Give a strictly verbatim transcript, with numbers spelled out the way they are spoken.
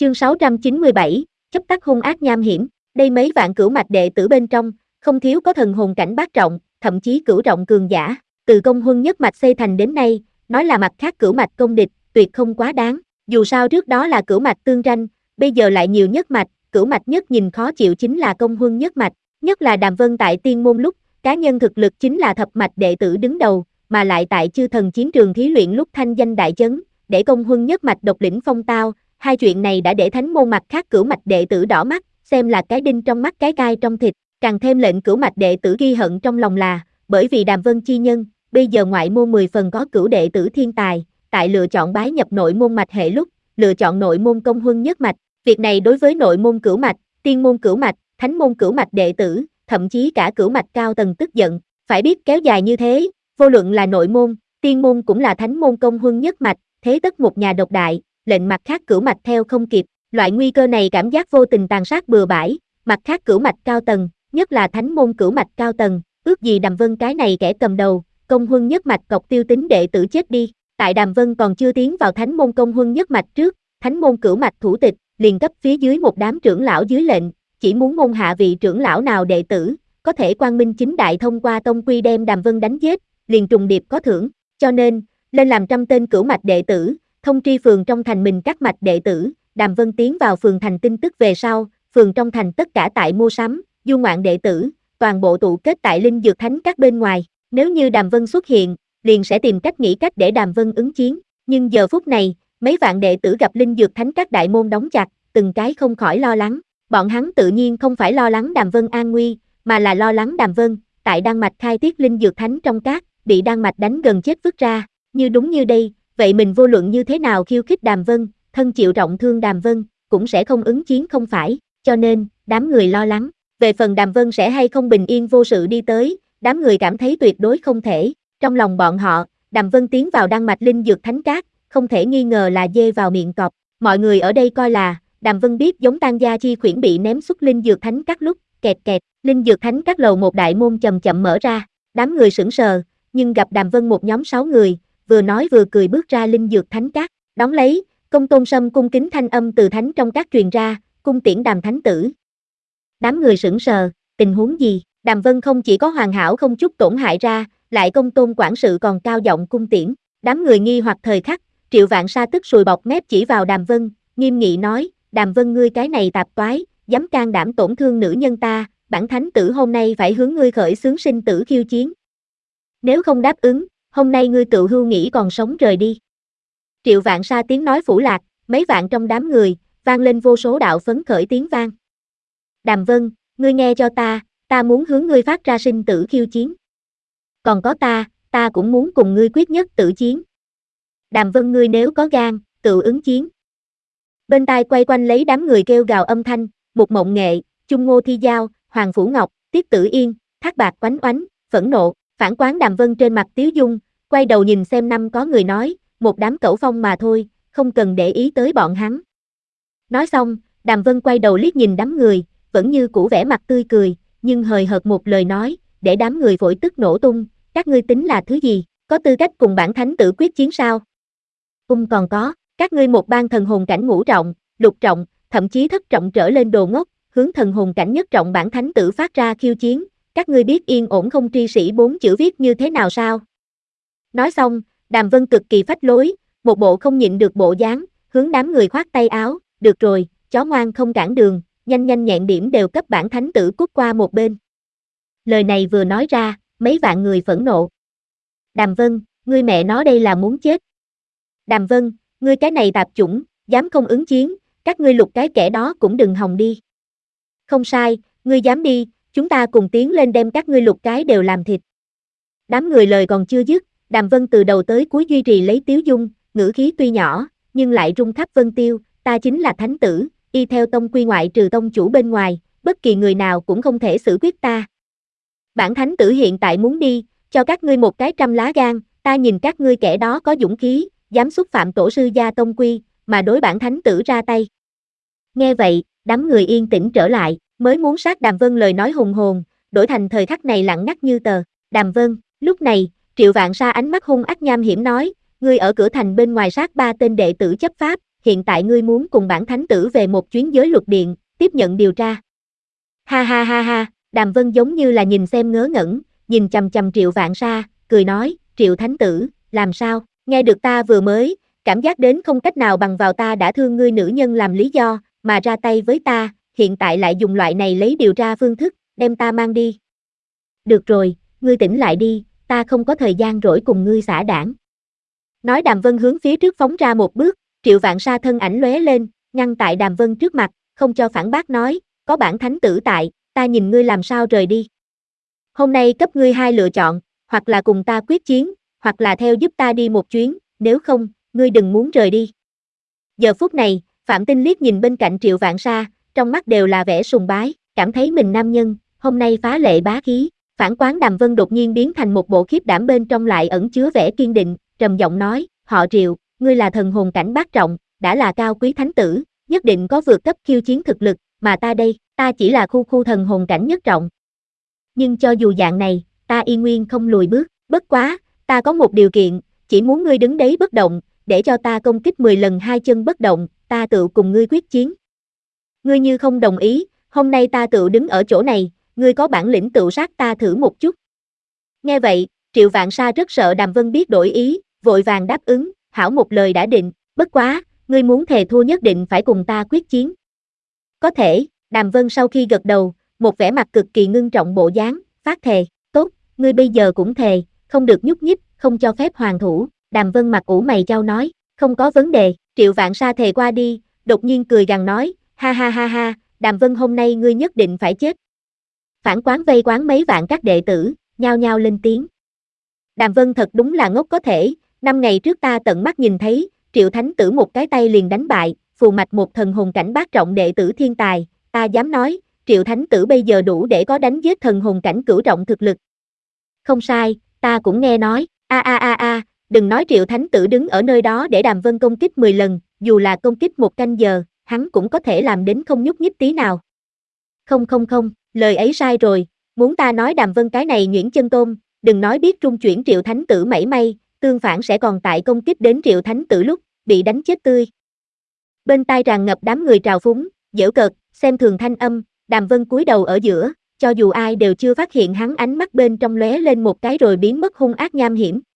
Chương sáu trăm chín mươi bảy, chấp tắc hung ác nham hiểm. Đây mấy vạn cửu mạch đệ tử bên trong, không thiếu có thần hồn cảnh bát trọng, thậm chí cửu trọng cường giả. Từ công huân nhất mạch xây thành đến nay, nói là mặt khác cửu mạch công địch, tuyệt không quá đáng. Dù sao trước đó là cửu mạch tương tranh, bây giờ lại nhiều nhất mạch, cửu mạch nhất nhìn khó chịu chính là công huân nhất mạch. Nhất là Đàm Vân tại tiên môn lúc, cá nhân thực lực chính là thập mạch đệ tử đứng đầu, mà lại tại chư thần chiến trường thí luyện lúc thanh danh đại chấn, để công huân nhất mạch độc lĩnh phong tao. Hai chuyện này đã để thánh môn mặt khác cửu mạch đệ tử đỏ mắt, xem là cái đinh trong mắt cái gai trong thịt, càng thêm lệnh cửu mạch đệ tử ghi hận trong lòng là, bởi vì Đàm Vân chi nhân, bây giờ ngoại môn mười phần có cửu đệ tử thiên tài, tại lựa chọn bái nhập nội môn mạch hệ lúc, lựa chọn nội môn công huân nhất mạch. Việc này đối với nội môn cửu mạch, tiên môn cửu mạch, thánh môn cửu mạch đệ tử, thậm chí cả cửu mạch cao tầng tức giận, phải biết kéo dài như thế, vô luận là nội môn, tiên môn cũng là thánh môn công huân nhất mạch, thế tất một nhà độc đại, lệnh mặt khác cửu mạch theo không kịp, loại nguy cơ này cảm giác vô tình tàn sát bừa bãi, mặt khác cửu mạch cao tầng, nhất là thánh môn cửu mạch cao tầng, ước gì Đàm Vân cái này kẻ cầm đầu, công huân nhất mạch cọc tiêu tính đệ tử chết đi. Tại Đàm Vân còn chưa tiến vào thánh môn công huân nhất mạch trước, thánh môn cửu mạch thủ tịch, liền cấp phía dưới một đám trưởng lão dưới lệnh, chỉ muốn môn hạ vị trưởng lão nào đệ tử, có thể quang minh chính đại thông qua tông quy đem Đàm Vân đánh giết, liền trùng điệp có thưởng, cho nên, lên làm trăm tên cửu mạch đệ tử, thông tri phường trong thành mình các mạch đệ tử. Đàm Vân tiến vào phường thành tin tức về sau, phường trong thành tất cả tại mua sắm, du ngoạn đệ tử, toàn bộ tụ kết tại Linh Dược Thánh các bên ngoài, nếu như Đàm Vân xuất hiện, liền sẽ tìm cách nghĩ cách để Đàm Vân ứng chiến, nhưng giờ phút này, mấy vạn đệ tử gặp Linh Dược Thánh các đại môn đóng chặt, từng cái không khỏi lo lắng, bọn hắn tự nhiên không phải lo lắng Đàm Vân an nguy, mà là lo lắng Đàm Vân, tại Đan Mạch khai tiết Linh Dược Thánh trong các, bị Đan Mạch đánh gần chết vứt ra, như đúng như đây, vậy mình vô luận như thế nào khiêu khích Đàm Vân, thân chịu trọng thương Đàm Vân, cũng sẽ không ứng chiến không phải, cho nên, đám người lo lắng, về phần Đàm Vân sẽ hay không bình yên vô sự đi tới, đám người cảm thấy tuyệt đối không thể, trong lòng bọn họ, Đàm Vân tiến vào Đan Mạch Linh Dược Thánh các, không thể nghi ngờ là dê vào miệng cọp, mọi người ở đây coi là, Đàm Vân biết giống Tang Gia Chi khuyển bị ném xuất Linh Dược Thánh các lúc, kẹt kẹt, Linh Dược Thánh các lầu một đại môn chậm chậm mở ra, đám người sững sờ, nhưng gặp Đàm Vân một nhóm sáu người, vừa nói vừa cười bước ra Linh Dược Thánh các, đón lấy, Công Tôn Sâm cung kính thanh âm từ thánh trong các truyền ra, cung tiễn Đàm thánh tử. Đám người sững sờ, tình huống gì? Đàm Vân không chỉ có hoàn hảo không chút tổn hại ra, lại Công Tôn quản sự còn cao giọng cung tiễn, đám người nghi hoặc thời khắc, Triệu Vạn Sa tức sùi bọt mép chỉ vào Đàm Vân, nghiêm nghị nói, Đàm Vân ngươi cái này tạp toái, dám can đảm tổn thương nữ nhân ta, bản thánh tử hôm nay phải hướng ngươi khởi xướng sinh tử khiêu chiến. Nếu không đáp ứng, hôm nay ngươi tự hưu nghĩ còn sống rời đi. Triệu Vạn Sa tiếng nói phủ lạc, mấy vạn trong đám người, vang lên vô số đạo phấn khởi tiếng vang. Đàm Vân, ngươi nghe cho ta, ta muốn hướng ngươi phát ra sinh tử khiêu chiến. Còn có ta, ta cũng muốn cùng ngươi quyết nhất tử chiến. Đàm Vân ngươi nếu có gan, tự ứng chiến. Bên tai quay quanh lấy đám người kêu gào âm thanh, Mục Mộng Nghệ, Chung Ngô Thi Giao, Hoàng Phủ Ngọc, Tiết Tử Yên, Thác Bạc Oánh Oánh, phẫn nộ, phản quán Đàm Vân trên mặt tiếu dung, quay đầu nhìn xem năm có người nói, một đám cẩu phong mà thôi, không cần để ý tới bọn hắn. Nói xong, Đàm Vân quay đầu liếc nhìn đám người, vẫn như cũ vẻ mặt tươi cười, nhưng hời hợt một lời nói, để đám người vội tức nổ tung, các ngươi tính là thứ gì, có tư cách cùng bản thánh tử quyết chiến sao? Ung còn có, các ngươi một ban thần hồn cảnh ngũ trọng, lục trọng, thậm chí thất trọng trở lên đồ ngốc, hướng thần hồn cảnh nhất trọng bản thánh tử phát ra khiêu chiến, các ngươi biết yên ổn không tri sĩ bốn chữ viết như thế nào sao? Nói xong, Đàm Vân cực kỳ phách lối, một bộ không nhịn được bộ dáng, hướng đám người khoát tay áo, được rồi, chó ngoan không cản đường, nhanh nhanh nhẹn điểm đều cấp bản thánh tử cút qua một bên. Lời này vừa nói ra, mấy vạn người phẫn nộ. Đàm Vân, ngươi mẹ nó đây là muốn chết. Đàm Vân, ngươi cái này tạp chủng, dám không ứng chiến, các ngươi lục cái kẻ đó cũng đừng hòng đi. Không sai, ngươi dám đi, chúng ta cùng tiến lên đem các ngươi lục cái đều làm thịt. Đám người lời còn chưa dứt, Đàm Vân từ đầu tới cuối duy trì lấy tiếu dung, ngữ khí tuy nhỏ, nhưng lại rung khắp vân tiêu, ta chính là thánh tử, y theo tông quy ngoại trừ tông chủ bên ngoài, bất kỳ người nào cũng không thể xử quyết ta. Bản thánh tử hiện tại muốn đi, cho các ngươi một cái trăm lá gan, ta nhìn các ngươi kẻ đó có dũng khí, dám xúc phạm tổ sư gia tông quy, mà đối bản thánh tử ra tay. Nghe vậy, đám người yên tĩnh trở lại, mới muốn sát Đàm Vân lời nói hùng hồn, đổi thành thời khắc này lặng ngắt như tờ. Đàm Vân, lúc này, Triệu Vạn Sa ánh mắt hung ác nham hiểm nói, ngươi ở cửa thành bên ngoài sát ba tên đệ tử chấp pháp, hiện tại ngươi muốn cùng bản thánh tử về một chuyến giới luật điện, tiếp nhận điều tra. Ha ha ha ha, Đàm Vân giống như là nhìn xem ngớ ngẩn, nhìn chằm chằm Triệu Vạn Sa, cười nói, Triệu thánh tử, làm sao, nghe được ta vừa mới, cảm giác đến không cách nào bằng vào ta đã thương ngươi nữ nhân làm lý do, mà ra tay với ta, hiện tại lại dùng loại này lấy điều tra phương thức, đem ta mang đi. Được rồi, ngươi tỉnh lại đi, ta không có thời gian rỗi cùng ngươi xả đảng. Nói Đàm Vân hướng phía trước phóng ra một bước, Triệu Vạn Sa thân ảnh lóe lên, ngăn tại Đàm Vân trước mặt, không cho phản bác nói, có bản thánh tử tại, ta nhìn ngươi làm sao rời đi. Hôm nay cấp ngươi hai lựa chọn, hoặc là cùng ta quyết chiến, hoặc là theo giúp ta đi một chuyến, nếu không, ngươi đừng muốn rời đi. Giờ phút này, Phạm Tinh liếc nhìn bên cạnh Triệu Vạn Sa, trong mắt đều là vẻ sùng bái, cảm thấy mình nam nhân, hôm nay phá lệ bá khí. Phản quán Đàm Vân đột nhiên biến thành một bộ khiếp đảm bên trong lại ẩn chứa vẻ kiên định, trầm giọng nói, họ Triệu, ngươi là thần hồn cảnh bát trọng, đã là cao quý thánh tử, nhất định có vượt cấp khiêu chiến thực lực, mà ta đây, ta chỉ là khu khu thần hồn cảnh nhất trọng. Nhưng cho dù dạng này, ta y nguyên không lùi bước, bất quá, ta có một điều kiện, chỉ muốn ngươi đứng đấy bất động, để cho ta công kích mười lần hai chân bất động, ta tự cùng ngươi quyết chiến. Ngươi như không đồng ý, hôm nay ta tự đứng ở chỗ này, ngươi có bản lĩnh tự sát ta thử một chút. Nghe vậy, Triệu Vạn Sa rất sợ Đàm Vân biết đổi ý, vội vàng đáp ứng, hảo một lời đã định, bất quá, ngươi muốn thề thua nhất định phải cùng ta quyết chiến. Có thể, Đàm Vân sau khi gật đầu, một vẻ mặt cực kỳ ngưng trọng bộ dáng, phát thề, tốt, ngươi bây giờ cũng thề, không được nhúc nhích, không cho phép hoàn thủ. Đàm Vân mặt ủ mày chau nói, không có vấn đề. Triệu Vạn Sa thề qua đi, đột nhiên cười gằn nói, ha ha ha ha, Đàm Vân hôm nay ngươi nhất định phải chết. Phản quán vây quán mấy vạn các đệ tử, nhao nhao lên tiếng. Đàm Vân thật đúng là ngốc có thể, năm ngày trước ta tận mắt nhìn thấy, Triệu thánh tử một cái tay liền đánh bại, phù mạch một thần hồn cảnh bát trọng đệ tử thiên tài, ta dám nói, Triệu thánh tử bây giờ đủ để có đánh giết thần hồn cảnh cửu trọng thực lực. Không sai, ta cũng nghe nói, a a a a, đừng nói Triệu thánh tử đứng ở nơi đó để Đàm Vân công kích mười lần, dù là công kích một canh giờ, hắn cũng có thể làm đến không nhúc nhích tí nào. Không không không, lời ấy sai rồi, muốn ta nói Đàm Vân cái này nhuyễn chân tôn, đừng nói biết trung chuyển Triệu thánh tử mảy may, tương phản sẽ còn tại công kích đến Triệu thánh tử lúc, bị đánh chết tươi. Bên tai tràn ngập đám người trào phúng, giễu cợt, xem thường thanh âm, Đàm Vân cúi đầu ở giữa, cho dù ai đều chưa phát hiện hắn ánh mắt bên trong lóe lên một cái rồi biến mất hung ác nham hiểm.